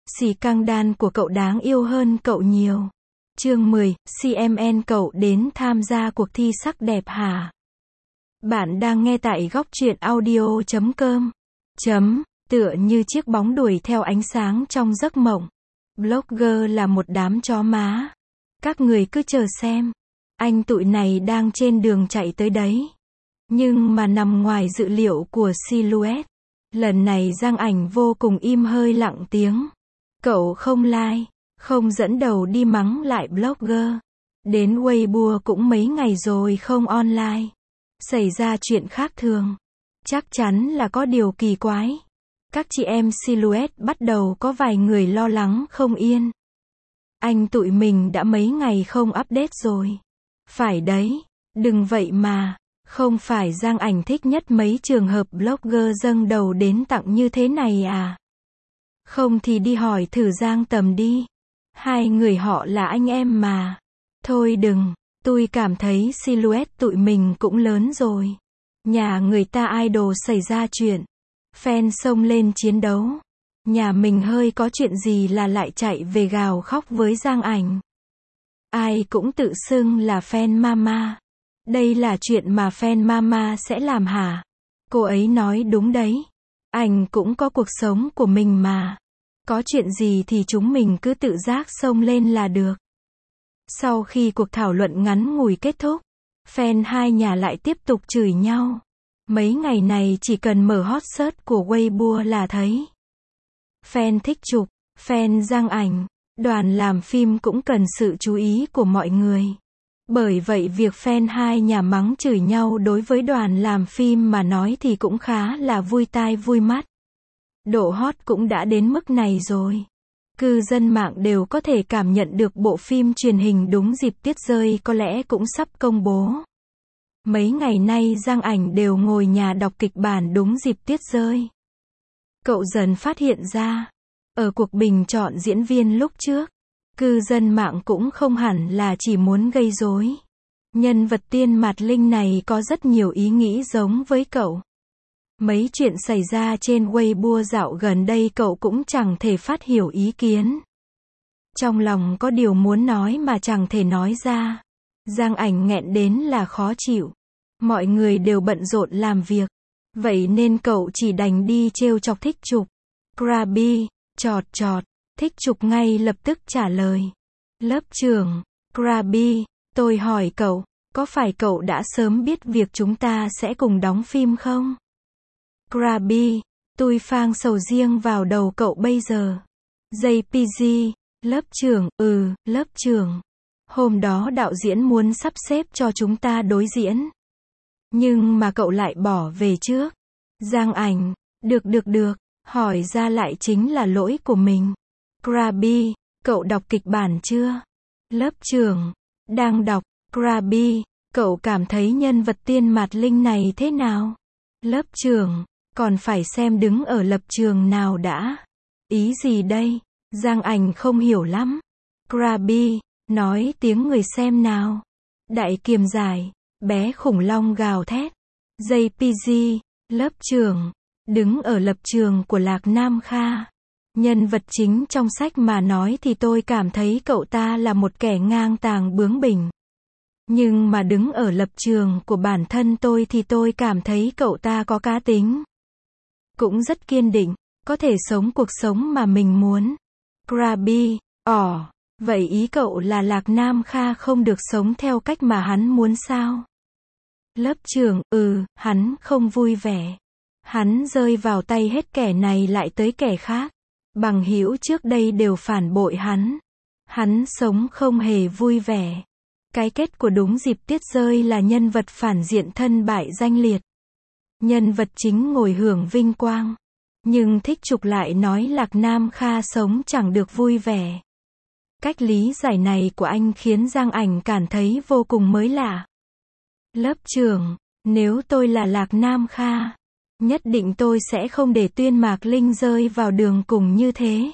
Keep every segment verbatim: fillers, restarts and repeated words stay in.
Xì căng đan của cậu đáng yêu hơn cậu nhiều. Chương mười, xê em en cậu đến tham gia cuộc thi sắc đẹp hả? Bạn đang nghe tại góc truyện audio chấm com. Chấm, tựa như chiếc bóng đuổi theo ánh sáng trong giấc mộng. Blogger là một đám chó má. Các người cứ chờ xem. Anh tụi này đang trên đường chạy tới đấy. Nhưng mà nằm ngoài dự liệu của Silhouette. Lần này Giang Ảnh vô cùng im hơi lặng tiếng. Cậu không like, không dẫn đầu đi mắng lại blogger. Đến Weibo cũng mấy ngày rồi không online. Xảy ra chuyện khác thường. Chắc chắn là có điều kỳ quái. Các chị em Silhouette bắt đầu có vài người lo lắng không yên. Anh tụi mình đã mấy ngày không update rồi. Phải đấy, đừng vậy mà. Không phải Giang Ảnh thích nhất mấy trường hợp blogger dâng đầu đến tặng như thế này à? Không thì đi hỏi thử Giang Tầm đi. Hai người họ là anh em mà. Thôi đừng, tôi cảm thấy Silhouette tụi mình cũng lớn rồi. Nhà người ta idol xảy ra chuyện. Fan xông lên chiến đấu. Nhà mình hơi có chuyện gì là lại chạy về gào khóc với Giang Ảnh. Ai cũng tự xưng là fan mama. Đây là chuyện mà fan mama sẽ làm hả? Cô ấy nói đúng đấy. Anh cũng có cuộc sống của mình mà. Có chuyện gì thì chúng mình cứ tự giác xông lên là được. Sau khi cuộc thảo luận ngắn ngủi kết thúc, fan hai nhà lại tiếp tục chửi nhau. Mấy ngày này chỉ cần mở hot search của Weibo là thấy. Fan thích chụp, fan Giang Ảnh, đoàn làm phim cũng cần sự chú ý của mọi người. Bởi vậy việc fan hai nhà mắng chửi nhau đối với đoàn làm phim mà nói thì cũng khá là vui tai vui mắt. Độ hot cũng đã đến mức này rồi. Cư dân mạng đều có thể cảm nhận được bộ phim truyền hình đúng dịp tuyết rơi có lẽ cũng sắp công bố. Mấy ngày nay Giang Ảnh đều ngồi nhà đọc kịch bản đúng dịp tuyết rơi. Cậu dần phát hiện ra, ở cuộc bình chọn diễn viên lúc trước, cư dân mạng cũng không hẳn là chỉ muốn gây rối. Nhân vật Tiên Mạt Linh này có rất nhiều ý nghĩ giống với cậu. Mấy chuyện xảy ra trên Weibo dạo gần đây cậu cũng chẳng thể phát hiểu ý kiến. Trong lòng có điều muốn nói mà chẳng thể nói ra. Giang Ảnh nghẹn đến là khó chịu. Mọi người đều bận rộn làm việc. Vậy nên cậu chỉ đành đi trêu chọc Thích Trục. Krabi, chọt chọt. Thích Trục ngay lập tức trả lời. Lớp trưởng, Krabi, tôi hỏi cậu, có phải cậu đã sớm biết việc chúng ta sẽ cùng đóng phim không? Krabi, tôi phang sầu riêng vào đầu cậu bây giờ. gi pê giê, lớp trưởng, ừ, lớp trưởng. Hôm đó đạo diễn muốn sắp xếp cho chúng ta đối diễn. Nhưng mà cậu lại bỏ về trước. Giang Ảnh, được được được, hỏi ra lại chính là lỗi của mình. Krabi, cậu đọc kịch bản chưa? Lớp trưởng, đang đọc. Krabi, cậu cảm thấy nhân vật Tiên Mạt Linh này thế nào? Lớp trưởng, còn phải xem đứng ở lập trường nào đã. Ý gì đây? Giang Ảnh không hiểu lắm. Krabi, nói tiếng người xem nào. Đại kiềm giải, bé khủng long gào thét. gi pê giê, lớp trưởng, đứng ở lập trường của Lạc Nam Kha. Nhân vật chính trong sách mà nói thì tôi cảm thấy cậu ta là một kẻ ngang tàng bướng bỉnh. Nhưng mà đứng ở lập trường của bản thân tôi thì tôi cảm thấy cậu ta có cá tính. Cũng rất kiên định, có thể sống cuộc sống mà mình muốn. Krabi, ỏ, vậy ý cậu là Lạc Nam Kha không được sống theo cách mà hắn muốn sao? Lớp trưởng, ừ, hắn không vui vẻ. Hắn rơi vào tay hết kẻ này lại tới kẻ khác. Bằng hữu trước đây đều phản bội hắn. Hắn sống không hề vui vẻ. Cái kết của đúng dịp tuyết rơi là nhân vật phản diện thân bại danh liệt. Nhân vật chính ngồi hưởng vinh quang. Nhưng Thích Trục lại nói Lạc Nam Kha sống chẳng được vui vẻ. Cách lý giải này của anh khiến Giang Ảnh cảm thấy vô cùng mới lạ. Lớp trưởng, nếu tôi là Lạc Nam Kha, nhất định tôi sẽ không để Tuyên Mạc Linh rơi vào đường cùng như thế.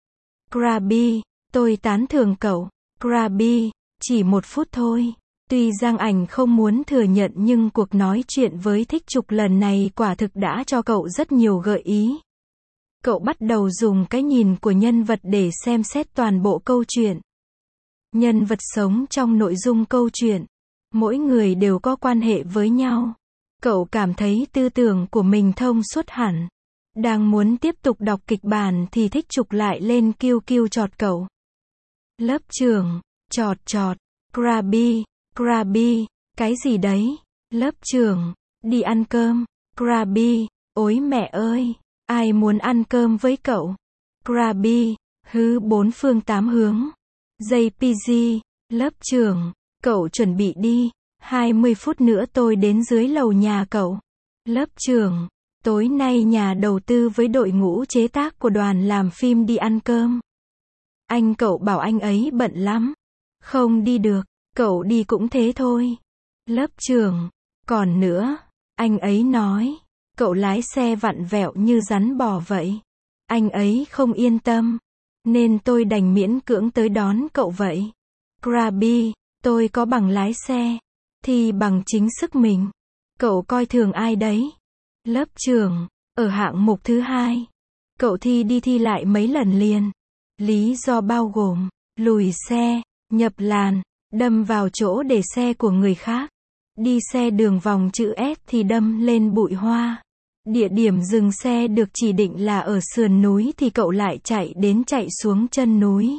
Krabi, tôi tán thưởng cậu. Krabi, chỉ một phút thôi. Tuy Giang Ảnh không muốn thừa nhận nhưng cuộc nói chuyện với Thích Trục lần này quả thực đã cho cậu rất nhiều gợi ý. Cậu bắt đầu dùng cái nhìn của nhân vật để xem xét toàn bộ câu chuyện. Nhân vật sống trong nội dung câu chuyện. Mỗi người đều có quan hệ với nhau. Cậu cảm thấy tư tưởng của mình thông suốt hẳn. Đang muốn tiếp tục đọc kịch bản thì Thích Trục lại lên kêu kêu chọt cậu. Lớp trưởng, chọt chọt, Krabi, Krabi, cái gì đấy? Lớp trưởng, đi ăn cơm, Krabi, ối mẹ ơi, ai muốn ăn cơm với cậu? Krabi, hứ bốn phương tám hướng. gi pê giê, lớp trưởng, cậu chuẩn bị đi, hai mươi phút nữa tôi đến dưới lầu nhà cậu. Lớp trưởng, tối nay nhà đầu tư với đội ngũ chế tác của đoàn làm phim đi ăn cơm. Anh cậu bảo anh ấy bận lắm. Không đi được, cậu đi cũng thế thôi. Lớp trưởng, còn nữa, anh ấy nói, cậu lái xe vặn vẹo như rắn bò vậy. Anh ấy không yên tâm, nên tôi đành miễn cưỡng tới đón cậu vậy. Krabi, tôi có bằng lái xe, thì bằng chính sức mình. Cậu coi thường ai đấy? Lớp trưởng, ở hạng mục thứ hai, cậu thi đi thi lại mấy lần liền. Lý do bao gồm, lùi xe, nhập làn, đâm vào chỗ để xe của người khác. Đi xe đường vòng chữ S thì đâm lên bụi hoa. Địa điểm dừng xe được chỉ định là ở sườn núi thì cậu lại chạy đến chạy xuống chân núi.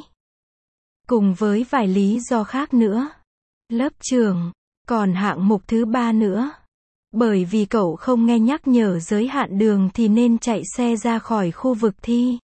Cùng với vài lý do khác nữa. Lớp trưởng, còn hạng mục thứ ba nữa. Bởi vì cậu không nghe nhắc nhở giới hạn đường thì nên chạy xe ra khỏi khu vực thi.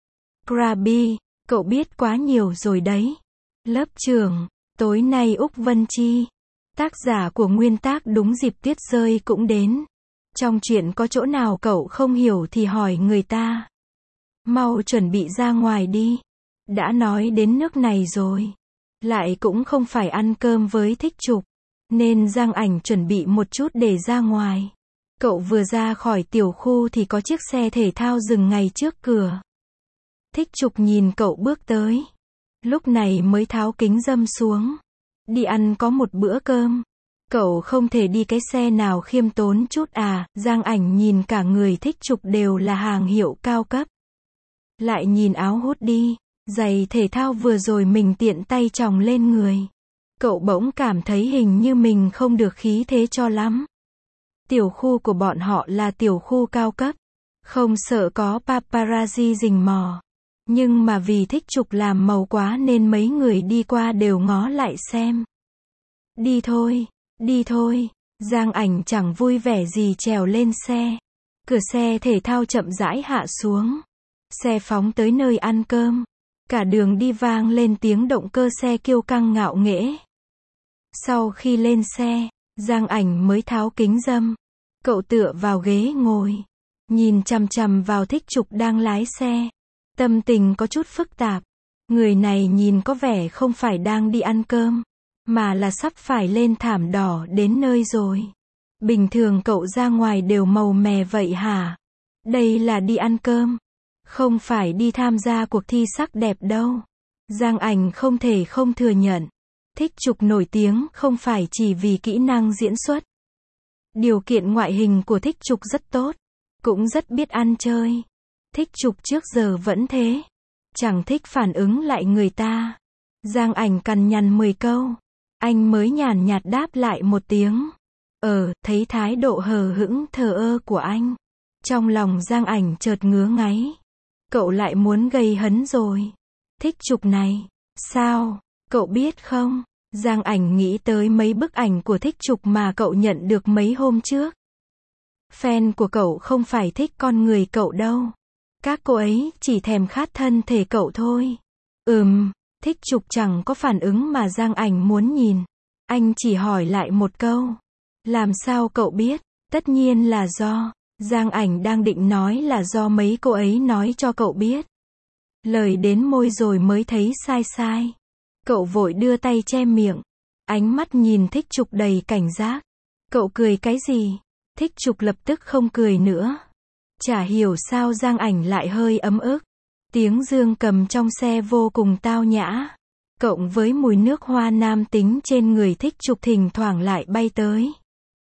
Krabi, cậu biết quá nhiều rồi đấy. Lớp trưởng, tối nay Úc Vân Chi, tác giả của nguyên tác đúng dịp tuyết rơi cũng đến. Trong chuyện có chỗ nào cậu không hiểu thì hỏi người ta. Mau chuẩn bị ra ngoài đi. Đã nói đến nước này rồi. Lại cũng không phải ăn cơm với Thích Trục. Nên Giang Ảnh chuẩn bị một chút để ra ngoài. Cậu vừa ra khỏi tiểu khu thì có chiếc xe thể thao dừng ngay trước cửa. Thích Trục nhìn cậu bước tới. Lúc này mới tháo kính râm xuống. Đi ăn có một bữa cơm. Cậu không thể đi cái xe nào khiêm tốn chút à? Giang Ảnh nhìn cả người Thích Trục đều là hàng hiệu cao cấp. Lại nhìn áo hút đi, giày thể thao vừa rồi mình tiện tay chòng lên người. Cậu bỗng cảm thấy hình như mình không được khí thế cho lắm. Tiểu khu của bọn họ là tiểu khu cao cấp. Không sợ có paparazzi rình mò. Nhưng mà vì Thích Trục làm màu quá nên mấy người đi qua đều ngó lại xem. Đi thôi, đi thôi. Giang Ảnh chẳng vui vẻ gì trèo lên xe. Cửa xe thể thao chậm rãi hạ xuống. Xe phóng tới nơi ăn cơm. Cả đường đi vang lên tiếng động cơ xe kiêu căng ngạo nghễ. Sau khi lên xe, Giang Ảnh mới tháo kính râm. Cậu tựa vào ghế ngồi. Nhìn chằm chằm vào Thích Trục đang lái xe. Tâm tình có chút phức tạp. Người này nhìn có vẻ không phải đang đi ăn cơm, mà là sắp phải lên thảm đỏ đến nơi rồi. Bình thường cậu ra ngoài đều màu mè vậy hả? Đây là đi ăn cơm, không phải đi tham gia cuộc thi sắc đẹp đâu. Giang Ảnh không thể không thừa nhận. Thích Trục nổi tiếng không phải chỉ vì kỹ năng diễn xuất. Điều kiện ngoại hình của Thích Trục rất tốt, cũng rất biết ăn chơi. Thích Trục trước giờ vẫn thế, chẳng thích phản ứng lại người ta. Giang Ảnh cằn nhằn mười câu, anh mới nhàn nhạt đáp lại một tiếng. Ờ, thấy thái độ hờ hững thờ ơ của anh. Trong lòng Giang Ảnh chợt ngứa ngáy. Cậu lại muốn gây hấn rồi. Thích Trục này, sao, cậu biết không? Giang Ảnh nghĩ tới mấy bức ảnh của Thích Trục mà cậu nhận được mấy hôm trước. Fan của cậu không phải thích con người cậu đâu. Các cô ấy chỉ thèm khát thân thể cậu thôi. Ừm, Thích Trục chẳng có phản ứng mà Giang Ảnh muốn nhìn. Anh chỉ hỏi lại một câu. Làm sao cậu biết? Tất nhiên là do. Giang Ảnh đang định nói là do mấy cô ấy nói cho cậu biết. Lời đến môi rồi mới thấy sai sai. Cậu vội đưa tay che miệng. Ánh mắt nhìn Thích Trục đầy cảnh giác. Cậu cười cái gì? Thích Trục lập tức không cười nữa. Chả hiểu sao Giang Ảnh lại hơi ấm ức. Tiếng dương cầm trong xe vô cùng tao nhã. Cộng với mùi nước hoa nam tính trên người Thích Trục thỉnh thoảng lại bay tới.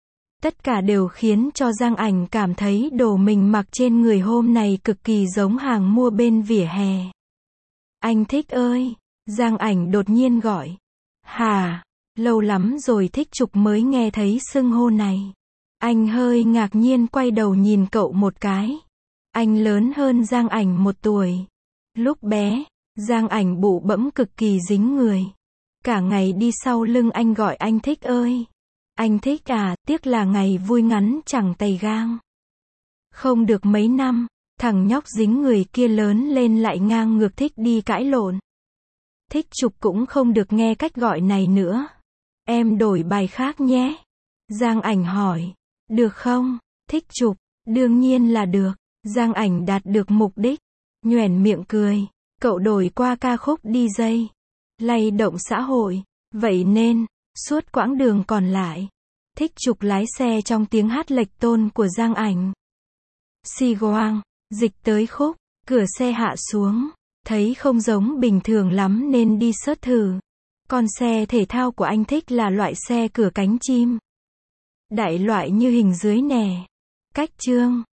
Tất cả đều khiến cho Giang Ảnh cảm thấy đồ mình mặc trên người hôm này cực kỳ giống hàng mua bên vỉa hè. Anh Thích ơi! Giang Ảnh đột nhiên gọi. Hà! Lâu lắm rồi Thích Trục mới nghe thấy xưng hô này. Anh hơi ngạc nhiên quay đầu nhìn cậu một cái. Anh lớn hơn Giang Ảnh một tuổi. Lúc bé, Giang Ảnh bụ bẫm cực kỳ dính người. Cả ngày đi sau lưng anh gọi anh Thích ơi! Anh Thích à, tiếc là ngày vui ngắn chẳng tày gang. Không được mấy năm, thằng nhóc dính người kia lớn lên lại ngang ngược thích đi cãi lộn. Thích Trục cũng không được nghe cách gọi này nữa. Em đổi bài khác nhé. Giang Ảnh hỏi. Được không? Thích Trục. Đương nhiên là được. Giang Ảnh đạt được mục đích. Nhoẻn miệng cười. Cậu đổi qua ca khúc đi jay. Lay động xã hội. Vậy nên, suốt quãng đường còn lại, Thích Trục lái xe trong tiếng hát lệch tôn của Giang Ảnh. Xi Goang, dịch tới khúc, cửa xe hạ xuống, thấy không giống bình thường lắm nên đi search thử. Con xe thể thao của anh Thích là loại xe cửa cánh chim. Đại loại như hình dưới nè. Cách chương